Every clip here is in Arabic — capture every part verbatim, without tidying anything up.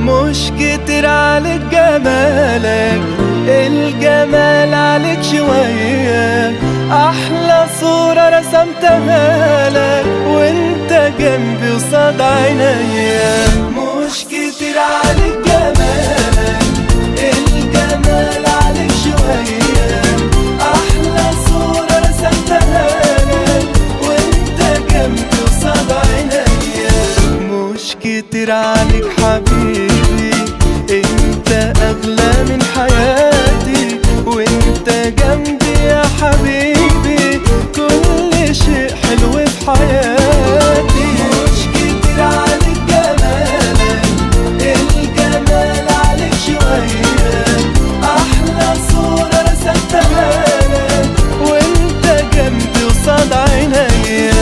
مش كتير عليك جمالك، الجمال عليك شوية. أحلى صورة رسمتها لك وانت جنبي وصاد عينيا. مش كتير عليك جمالك، الجمال عليك شوية. أحلى صورة رسمتها لك وانت جنبي وصاد عينيا. مش كتير عليك حبيبي، انت اغلى من حياتي وانت جنبي يا حبيبي. كل شيء حلو في حياتي. مش كتير عليك جمالك، الجمال عليك شوية. احلى صورة رسمتها لك وانت جنبي وصاد عينيا.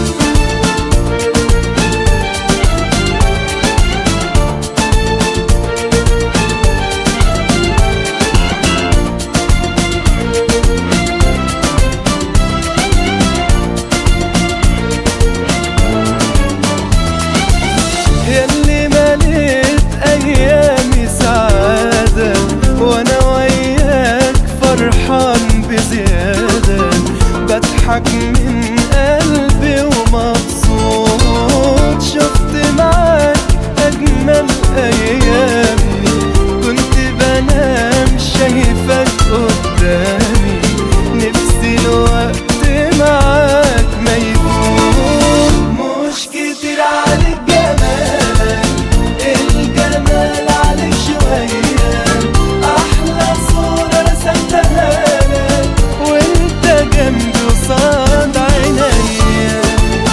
ياللي مليت أيامي سعادة وأنا وياك فرحان بزيادة. بضحك من قلبي ومبسوط، شفت معاك أجمل أيامي. كنت بنام شايفك قدامي، نفسي الوقت معاك ما يفوت. مش كتير عليك جمالك، الجمال عليك شوية. أحلى صورة رسمتها لك وانت جنبي وصاد عينيا.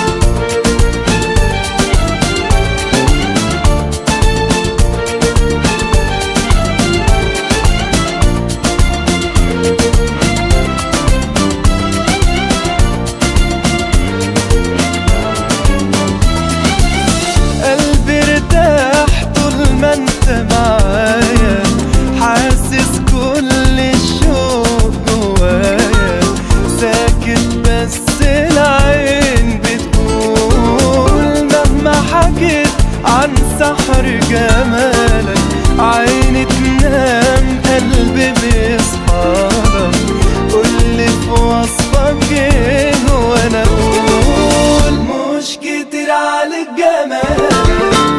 قلبي ارتاح طول ما انت معايا، حاسس كل الشوق جوايا. ساكت بس العين بتقول، مهما حكيت عن سحر جمالك. عيني تنام قلبي بيصحالك، قولي في وصفك ايه وانا اقول. مش كتير عليك جمالك،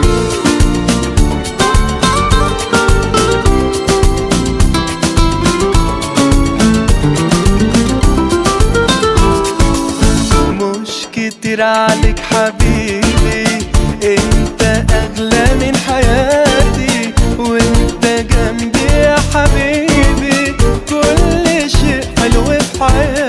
مش كتير عليك حبيبي. انت اغلى من حياتي وانت جنبي يا حبيبي. كل شيء حلو في حياتي.